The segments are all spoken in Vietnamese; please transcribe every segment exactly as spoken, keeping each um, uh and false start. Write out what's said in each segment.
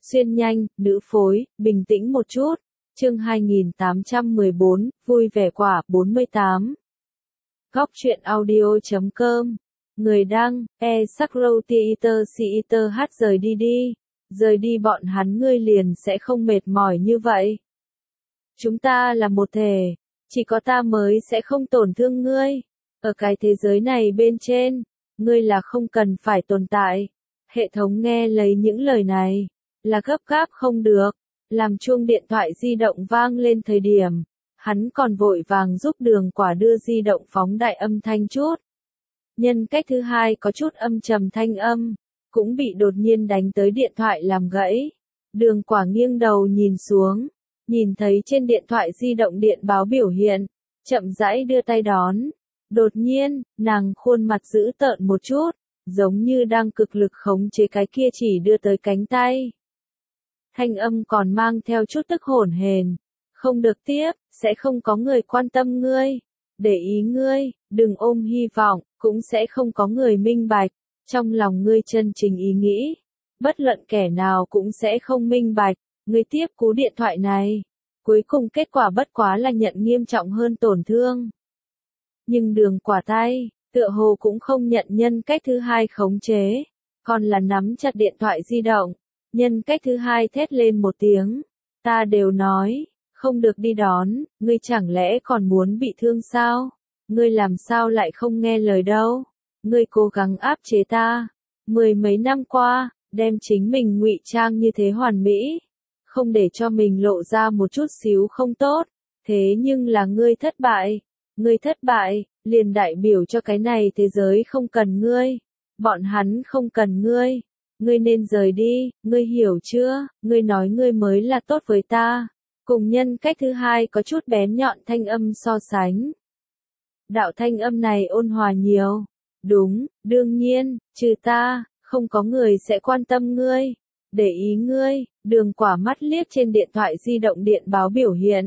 xuyên nhanh, nữ phối, bình tĩnh một chút. Chương hai nghìn tám trăm mười bốn, vui vẻ quả, bốn mươi tám. Góc truyện audio chấm com. Người đăng, e Sakrotiiter Siiter hát rời đi đi. Rời đi bọn hắn ngươi liền sẽ không mệt mỏi như vậy. Chúng ta là một thể. Chỉ có ta mới sẽ không tổn thương ngươi. Ở cái thế giới này bên trên, ngươi là không cần phải tồn tại. Hệ thống nghe lấy những lời này, là gấp gáp không được. Làm chuông điện thoại di động vang lên thời điểm, hắn còn vội vàng giúp Đường Quả đưa di động phóng đại âm thanh chút. Nhân cách thứ hai có chút âm trầm thanh âm, cũng bị đột nhiên đánh tới điện thoại làm gãy. Đường Quả nghiêng đầu nhìn xuống, nhìn thấy trên điện thoại di động điện báo biểu hiện, chậm rãi đưa tay đón. Đột nhiên, nàng khuôn mặt dữ tợn một chút, giống như đang cực lực khống chế cái kia chỉ đưa tới cánh tay. Thanh âm còn mang theo chút tức hổn hển, không được tiếp, sẽ không có người quan tâm ngươi, để ý ngươi, đừng ôm hy vọng, cũng sẽ không có người minh bạch, trong lòng ngươi chân chính ý nghĩ, bất luận kẻ nào cũng sẽ không minh bạch, ngươi tiếp cú điện thoại này, cuối cùng kết quả bất quá là nhận nghiêm trọng hơn tổn thương. Nhưng Đường Quả tay, tựa hồ cũng không nhận nhân cách thứ hai khống chế, còn là nắm chặt điện thoại di động. Nhân cách thứ hai thét lên một tiếng, ta đều nói, không được đi đón, ngươi chẳng lẽ còn muốn bị thương sao? Ngươi làm sao lại không nghe lời đâu? Ngươi cố gắng áp chế ta, mười mấy năm qua, đem chính mình ngụy trang như thế hoàn mỹ, không để cho mình lộ ra một chút xíu không tốt, thế nhưng là ngươi thất bại, ngươi thất bại, liền đại biểu cho cái này thế giới không cần ngươi, bọn hắn không cần ngươi. Ngươi nên rời đi, ngươi hiểu chưa, ngươi nói ngươi mới là tốt với ta. Cùng nhân cách thứ hai có chút bén nhọn thanh âm so sánh. Đạo thanh âm này ôn hòa nhiều. Đúng, đương nhiên, trừ ta, không có người sẽ quan tâm ngươi, để ý ngươi. Đường Quả mắt liếc trên điện thoại di động điện báo biểu hiện.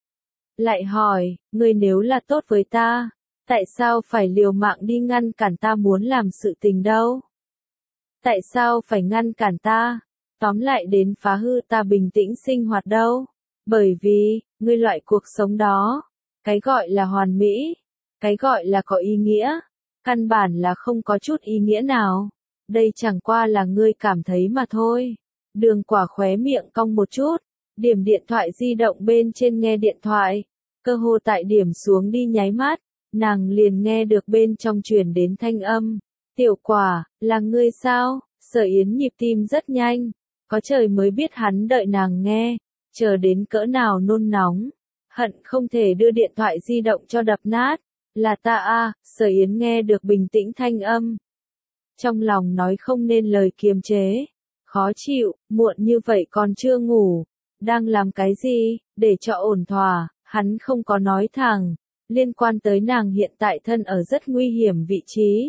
Lại hỏi, ngươi nếu là tốt với ta, tại sao phải liều mạng đi ngăn cản ta muốn làm sự tình đâu? Tại sao phải ngăn cản ta, tóm lại đến phá hư ta bình tĩnh sinh hoạt đâu? Bởi vì, ngươi loại cuộc sống đó, cái gọi là hoàn mỹ, cái gọi là có ý nghĩa, căn bản là không có chút ý nghĩa nào. Đây chẳng qua là ngươi cảm thấy mà thôi. Đường Quả khóe miệng cong một chút, điểm điện thoại di động bên trên nghe điện thoại, cơ hồ tại điểm xuống đi nháy mắt, nàng liền nghe được bên trong truyền đến thanh âm. Tiểu Quả, là ngươi sao? Sở Yến nhịp tim rất nhanh, có trời mới biết hắn đợi nàng nghe, chờ đến cỡ nào nôn nóng, hận không thể đưa điện thoại di động cho đập nát. Là ta a, Sở Yến nghe được bình tĩnh thanh âm. Trong lòng nói không nên lời kiềm chế, khó chịu, muộn như vậy còn chưa ngủ, đang làm cái gì, để cho ổn thỏa, hắn không có nói thẳng, liên quan tới nàng hiện tại thân ở rất nguy hiểm vị trí.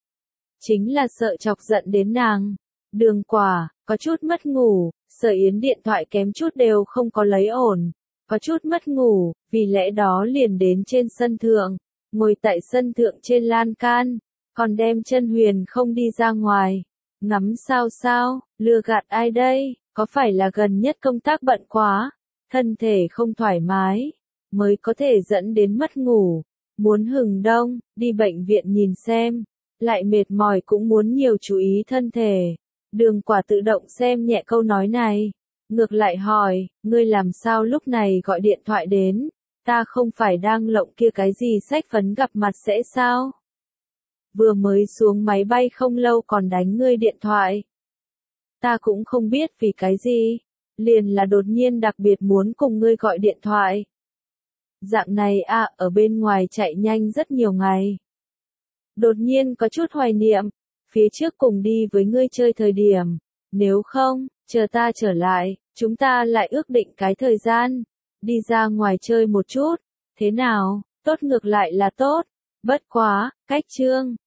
Chính là sợ chọc giận đến nàng. Đường Quả, có chút mất ngủ, Sở Yến điện thoại kém chút đều không có lấy ổn, có chút mất ngủ, vì lẽ đó liền đến trên sân thượng, ngồi tại sân thượng trên lan can, còn đem chân huyền không đi ra ngoài, ngắm sao sao, lừa gạt ai đây, có phải là gần nhất công tác bận quá, thân thể không thoải mái, mới có thể dẫn đến mất ngủ, muốn hừng đông, đi bệnh viện nhìn xem. Lại mệt mỏi cũng muốn nhiều chú ý thân thể. Đường Quả tự động xem nhẹ câu nói này. Ngược lại hỏi, ngươi làm sao lúc này gọi điện thoại đến? Ta không phải đang lộng kia cái gì sách phấn gặp mặt sẽ sao? Vừa mới xuống máy bay không lâu còn đánh ngươi điện thoại. Ta cũng không biết vì cái gì. Liền là đột nhiên đặc biệt muốn cùng ngươi gọi điện thoại. Dạng này à, ở bên ngoài chạy nhanh rất nhiều ngày. Đột nhiên có chút hoài niệm, phía trước cùng đi với ngươi chơi thời điểm, nếu không, chờ ta trở lại, chúng ta lại ước định cái thời gian, đi ra ngoài chơi một chút, thế nào, tốt ngược lại là tốt, bất quá, cách chương,